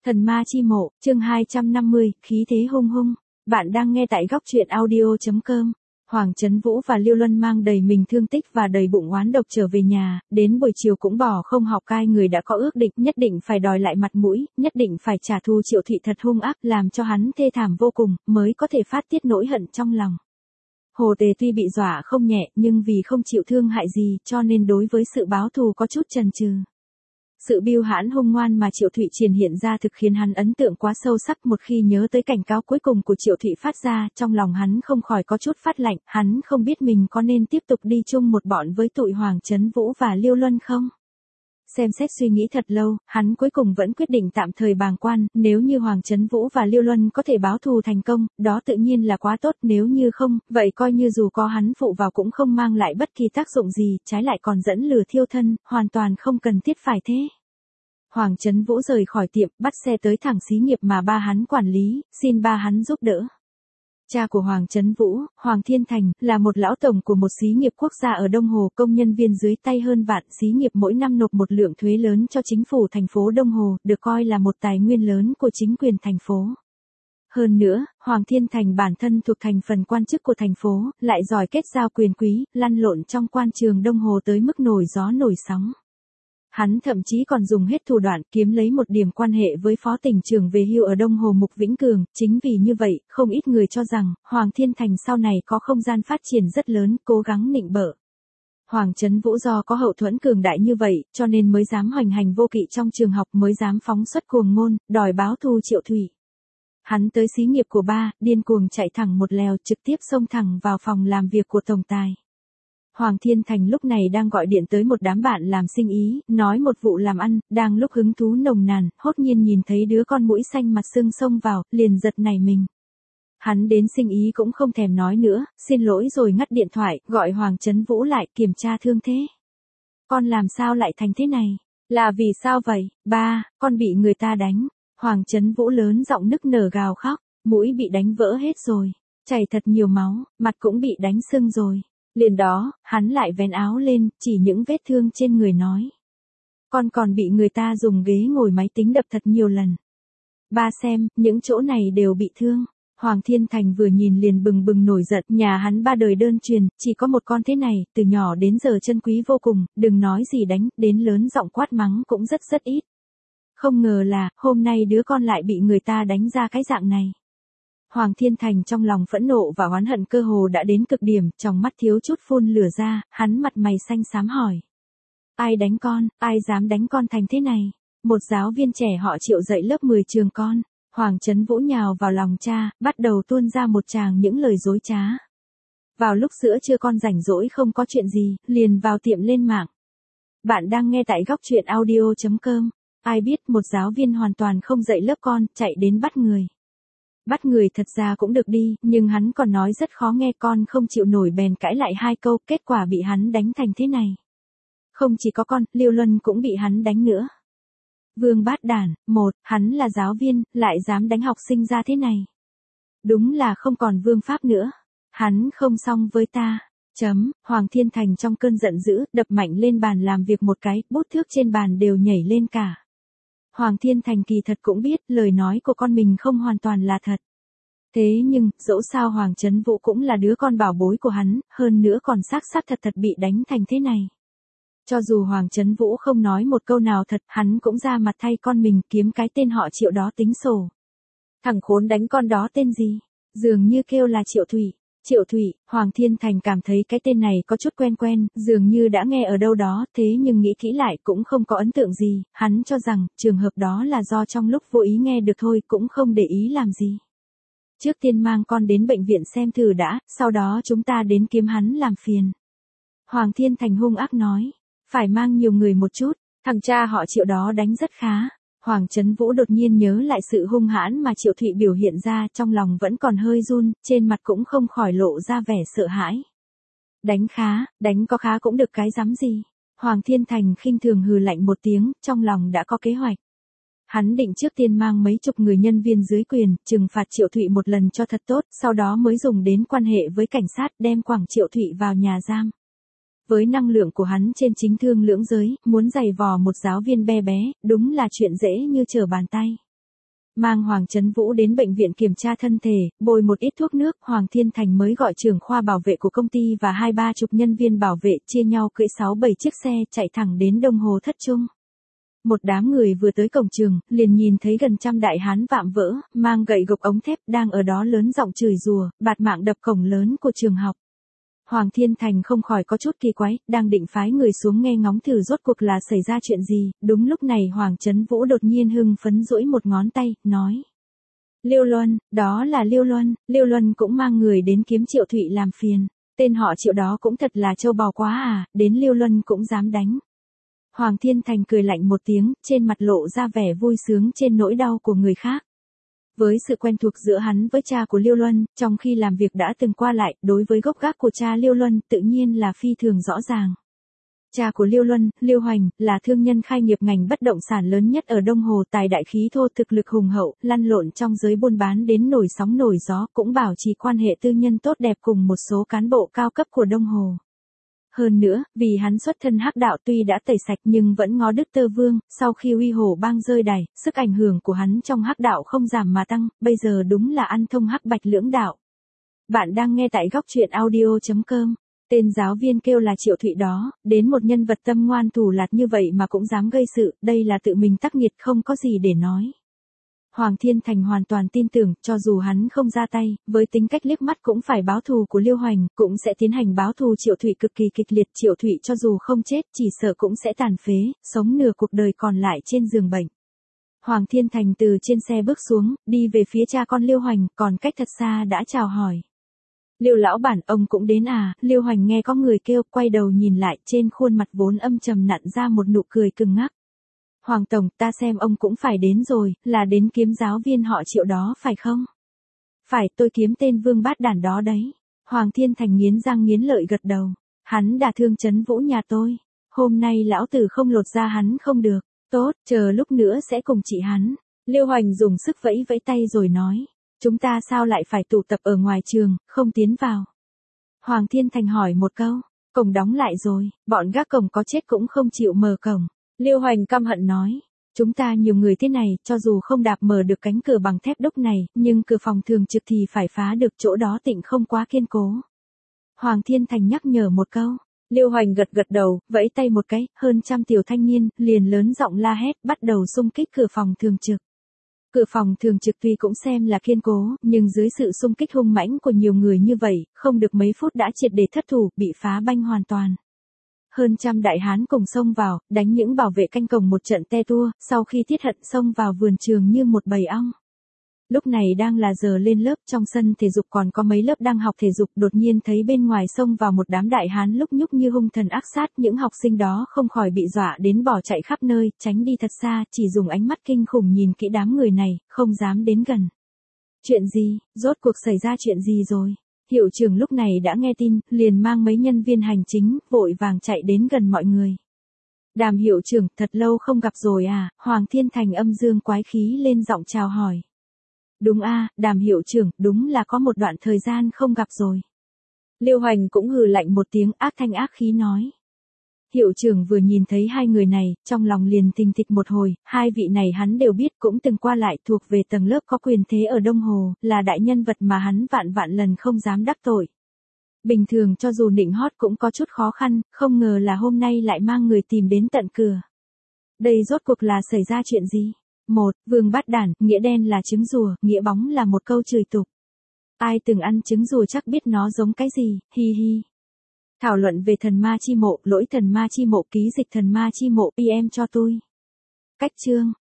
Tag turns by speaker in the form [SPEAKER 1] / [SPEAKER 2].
[SPEAKER 1] Thần ma chi mộ, chương 250, khí thế hung hung. Bạn đang nghe tại góc truyện audio.com. Hoàng Chấn Vũ và Liêu Luân mang đầy mình thương tích và đầy bụng oán độc trở về nhà, đến buổi chiều cũng bỏ không học cai người đã có ước định nhất định phải đòi lại mặt mũi, nhất định phải trả thù Triệu Thụy thật hung ác làm cho hắn thê thảm vô cùng, mới có thể phát tiết nỗi hận trong lòng. Hồ Tề tuy bị dọa không nhẹ nhưng vì không chịu thương hại gì cho nên đối với sự báo thù có chút chần chừ. Sự bưu hãn hung ngoan mà Triệu Thụy triển hiện ra thực khiến hắn ấn tượng quá sâu sắc, một khi nhớ tới cảnh cáo cuối cùng của Triệu Thụy phát ra, trong lòng hắn không khỏi có chút phát lạnh, hắn không biết mình có nên tiếp tục đi chung một bọn với tụi Hoàng Chấn Vũ và Liêu Luân không? Xem xét suy nghĩ thật lâu, hắn cuối cùng vẫn quyết định tạm thời bàng quan, nếu như Hoàng Chấn Vũ và Liêu Luân có thể báo thù thành công, đó tự nhiên là quá tốt, nếu như không, vậy coi như dù có hắn phụ vào cũng không mang lại bất kỳ tác dụng gì, trái lại còn dẫn lửa thiêu thân, hoàn toàn không cần thiết phải thế. Hoàng Chấn Vũ rời khỏi tiệm, bắt xe tới thẳng xí nghiệp mà ba hắn quản lý, xin ba hắn giúp đỡ. Cha của Hoàng Chấn Vũ, Hoàng Thiên Thành, là một lão tổng của một xí nghiệp quốc gia ở Đông Hồ, công nhân viên dưới tay hơn vạn, xí nghiệp mỗi năm nộp một lượng thuế lớn cho chính phủ thành phố Đông Hồ, được coi là một tài nguyên lớn của chính quyền thành phố. Hơn nữa, Hoàng Thiên Thành bản thân thuộc thành phần quan chức của thành phố, lại giỏi kết giao quyền quý, lăn lộn trong quan trường Đông Hồ tới mức nổi gió nổi sóng. Hắn thậm chí còn dùng hết thủ đoạn kiếm lấy một điểm quan hệ với phó tỉnh trưởng về hưu ở Đông Hồ Mục Vĩnh Cường, chính vì như vậy, không ít người cho rằng, Hoàng Thiên Thành sau này có không gian phát triển rất lớn, cố gắng nịnh bợ. Hoàng Chấn Vũ do có hậu thuẫn cường đại như vậy, cho nên mới dám hoành hành vô kỵ trong trường học, mới dám phóng xuất cuồng ngôn, đòi báo thù Triệu Thụy. Hắn tới xí nghiệp của ba, điên cuồng chạy thẳng một lèo, trực tiếp xông thẳng vào phòng làm việc của tổng tài. Hoàng Thiên Thành lúc này đang gọi điện tới một đám bạn làm sinh ý, nói một vụ làm ăn, đang lúc hứng thú nồng nàn, hốt nhiên nhìn thấy đứa con mũi xanh mặt sưng xông vào, liền giật nảy mình. Hắn đến sinh ý cũng không thèm nói nữa, xin lỗi rồi ngắt điện thoại, gọi Hoàng Chấn Vũ lại kiểm tra thương thế. Con làm sao lại thành thế này? Là vì sao vậy? Ba, con bị người ta đánh. Hoàng Chấn Vũ lớn giọng nức nở gào khóc, mũi bị đánh vỡ hết rồi, chảy thật nhiều máu, mặt cũng bị đánh sưng rồi. Liền đó, hắn lại vén áo lên, chỉ những vết thương trên người nói. Con còn bị người ta dùng ghế ngồi máy tính đập thật nhiều lần. Ba xem, những chỗ này đều bị thương. Hoàng Thiên Thành vừa nhìn liền bừng bừng nổi giận, nhà hắn ba đời đơn truyền, chỉ có một con thế này, từ nhỏ đến giờ chân quý vô cùng, đừng nói gì đánh, đến lớn giọng quát mắng cũng rất ít. Không ngờ là, hôm nay đứa con lại bị người ta đánh ra cái dạng này. Hoàng Thiên Thành trong lòng phẫn nộ và oán hận cơ hồ đã đến cực điểm, trong mắt thiếu chút phun lửa ra, hắn mặt mày xanh xám hỏi. Ai đánh con, ai dám đánh con thành thế này? Một giáo viên trẻ họ Triệu dạy lớp 10 trường con. Hoàng Chấn Vũ nhào vào lòng cha, bắt đầu tuôn ra một tràng những lời dối trá. Vào lúc giữa trưa con rảnh rỗi không có chuyện gì, liền vào tiệm lên mạng. Bạn đang nghe tại góc truyện audio.com. Ai biết một giáo viên hoàn toàn không dạy lớp con, chạy đến bắt người. Bắt người thật ra cũng được đi, nhưng hắn còn nói rất khó nghe, con không chịu nổi bèn cãi lại hai câu, kết quả bị hắn đánh thành thế này. Không chỉ có con, Liêu Luân cũng bị hắn đánh nữa. Vương bát đản, hắn là giáo viên, lại dám đánh học sinh ra thế này. Đúng là không còn vương pháp nữa. Hắn không xong với ta. Hoàng Thiên Thành trong cơn giận dữ, đập mạnh lên bàn làm việc một cái, bút thước trên bàn đều nhảy lên cả. Hoàng Thiên Thành kỳ thật cũng biết, lời nói của con mình không hoàn toàn là thật. Thế nhưng, dẫu sao Hoàng Chấn Vũ cũng là đứa con bảo bối của hắn, hơn nữa còn xác thật bị đánh thành thế này. Cho dù Hoàng Chấn Vũ không nói một câu nào thật, hắn cũng ra mặt thay con mình kiếm cái tên họ Triệu đó tính sổ. Thằng khốn đánh con đó tên gì? Dường như kêu là Triệu Thụy. Triệu Thụy, Hoàng Thiên Thành cảm thấy cái tên này có chút quen, dường như đã nghe ở đâu đó, thế nhưng nghĩ kỹ lại cũng không có ấn tượng gì, hắn cho rằng, trường hợp đó là do trong lúc vô ý nghe được thôi, cũng không để ý làm gì. Trước tiên mang con đến bệnh viện xem thử đã, sau đó chúng ta đến kiếm hắn làm phiền. Hoàng Thiên Thành hung ác nói, phải mang nhiều người một chút, thằng cha họ Triệu đó đánh rất khá. Hoàng Chấn Vũ đột nhiên nhớ lại sự hung hãn mà Triệu Thụy biểu hiện ra, trong lòng vẫn còn hơi run, trên mặt cũng không khỏi lộ ra vẻ sợ hãi. Đánh khá, đánh có khá cũng được cái rắm gì. Hoàng Thiên Thành khinh thường hừ lạnh một tiếng, trong lòng đã có kế hoạch. Hắn định trước tiên mang mấy chục người nhân viên dưới quyền, trừng phạt Triệu Thụy một lần cho thật tốt, sau đó mới dùng đến quan hệ với cảnh sát đem quẳng Triệu Thụy vào nhà giam. Với năng lượng của hắn trên chính thương lưỡng giới, muốn giày vò một giáo viên bé bé, đúng là chuyện dễ như trở bàn tay. Mang Hoàng Chấn Vũ đến bệnh viện kiểm tra thân thể, bôi một ít thuốc nước, Hoàng Thiên Thành mới gọi trưởng khoa bảo vệ của công ty và 20-30 nhân viên bảo vệ chia nhau cưỡi 6-7 chiếc xe chạy thẳng đến Đông Hồ Thất Trung. Một đám người vừa tới cổng trường, liền nhìn thấy gần trăm đại hán vạm vỡ, mang gậy gộc ống thép đang ở đó lớn giọng chửi rủa, bạt mạng đập cổng lớn của trường học. Hoàng Thiên Thành không khỏi có chút kỳ quái, đang định phái người xuống nghe ngóng thử rốt cuộc là xảy ra chuyện gì, đúng lúc này Hoàng Chấn Vũ đột nhiên hưng phấn duỗi một ngón tay, nói. Liêu Luân, đó là Liêu Luân cũng mang người đến kiếm Triệu Thụy làm phiền, tên họ Triệu đó cũng thật là trâu bò quá à, đến Liêu Luân cũng dám đánh. Hoàng Thiên Thành cười lạnh một tiếng, trên mặt lộ ra vẻ vui sướng trên nỗi đau của người khác. Với sự quen thuộc giữa hắn với cha của Liêu Luân, trong khi làm việc đã từng qua lại, đối với gốc gác của cha Liêu Luân tự nhiên là phi thường rõ ràng. Cha của Liêu Luân, Liêu Hoành, là thương nhân khai nghiệp ngành bất động sản lớn nhất ở Đông Hồ, tài đại khí thô, thực lực hùng hậu, lăn lộn trong giới buôn bán đến nổi sóng nổi gió, cũng bảo trì quan hệ tư nhân tốt đẹp cùng một số cán bộ cao cấp của Đông Hồ. Hơn nữa, vì hắn xuất thân hắc đạo tuy đã tẩy sạch nhưng vẫn ngó Đức Tơ Vương, sau khi Uy Hổ bang rơi đày, sức ảnh hưởng của hắn trong hắc đạo không giảm mà tăng, bây giờ đúng là ăn thông hắc bạch lưỡng đạo. Bạn đang nghe tại góc truyện audio.com. Tên giáo viên kêu là Triệu Thụy đó, đến một nhân vật tâm ngoan thủ lạt như vậy mà cũng dám gây sự, đây là tự mình tắc nghiệt không có gì để nói. Hoàng Thiên Thành hoàn toàn tin tưởng, cho dù hắn không ra tay, với tính cách liếc mắt cũng phải báo thù của Liêu Hoành, cũng sẽ tiến hành báo thù Triệu Thụy cực kỳ kịch liệt. Triệu Thụy cho dù không chết, chỉ sợ cũng sẽ tàn phế, sống nửa cuộc đời còn lại trên giường bệnh. Hoàng Thiên Thành từ trên xe bước xuống, đi về phía cha con Liêu Hoành, còn cách thật xa đã chào hỏi. Liêu lão bản, ông cũng đến à? Liêu Hoành nghe có người kêu, quay đầu nhìn lại, trên khuôn mặt vốn âm trầm nặn ra một nụ cười cứng ngắc. Hoàng tổng, ta xem ông cũng phải đến rồi, là đến kiếm giáo viên họ Triệu đó phải không? Phải, tôi kiếm tên vương bát đản đó đấy. Hoàng Thiên Thành nghiến răng nghiến lợi gật đầu. Hắn đả thương Chấn Vũ nhà tôi. Hôm nay lão tử không lột ra hắn không được. Tốt, chờ lúc nữa sẽ cùng chị hắn. Liêu Hoành dùng sức vẫy vẫy tay rồi nói. Chúng ta sao lại phải tụ tập ở ngoài trường, không tiến vào? Hoàng Thiên Thành hỏi một câu. Cổng đóng lại rồi, bọn gác cổng có chết cũng không chịu mở cổng. Liêu Hoành căm hận nói, chúng ta nhiều người thế này, cho dù không đạp mở được cánh cửa bằng thép đúc này, nhưng cửa phòng thường trực thì phải phá được, chỗ đó tịnh không quá kiên cố. Hoàng Thiên Thành nhắc nhở một câu, Liêu Hoành gật gật đầu, vẫy tay một cái, hơn trăm tiểu thanh niên, liền lớn giọng la hét, bắt đầu xung kích cửa phòng thường trực. Cửa phòng thường trực tuy cũng xem là kiên cố, nhưng dưới sự xung kích hung mãnh của nhiều người như vậy, không được mấy phút đã triệt để thất thủ, bị phá banh hoàn toàn. Hơn trăm đại hán cùng xông vào, đánh những bảo vệ canh cổng một trận te tua, sau khi tiết hận xông vào vườn trường như một bầy ong. Lúc này đang là giờ lên lớp, trong sân thể dục còn có mấy lớp đang học thể dục, đột nhiên thấy bên ngoài xông vào một đám đại hán lúc nhúc như hung thần ác sát, những học sinh đó không khỏi bị dọa đến bỏ chạy khắp nơi, tránh đi thật xa, chỉ dùng ánh mắt kinh khủng nhìn kỹ đám người này, không dám đến gần. Chuyện gì, rốt cuộc xảy ra chuyện gì rồi? Hiệu trưởng lúc này đã nghe tin, liền mang mấy nhân viên hành chính, vội vàng chạy đến gần mọi người. Đàm hiệu trưởng, thật lâu không gặp rồi à? Hoàng Thiên Thành âm dương quái khí lên giọng chào hỏi. Đúng a, Đàm hiệu trưởng, đúng là có một đoạn thời gian không gặp rồi. Liêu Hoành cũng hừ lạnh một tiếng, ác thanh ác khí nói. Hiệu trưởng vừa nhìn thấy hai người này, trong lòng liền thình thịch một hồi, hai vị này hắn đều biết, cũng từng qua lại, thuộc về tầng lớp có quyền thế ở Đông Hồ, là đại nhân vật mà hắn vạn vạn lần không dám đắc tội. Bình thường cho dù nịnh hót cũng có chút khó khăn, không ngờ là hôm nay lại mang người tìm đến tận cửa. Đây rốt cuộc là xảy ra chuyện gì? Một, vương bát đản, nghĩa đen là trứng rùa, nghĩa bóng là một câu chửi tục. Ai từng ăn trứng rùa chắc biết nó giống cái gì, hi hi. Thảo luận về thần ma chi mộ, lỗi thần ma chi mộ, ký dịch thần ma chi mộ, PM cho tôi. Cách chương.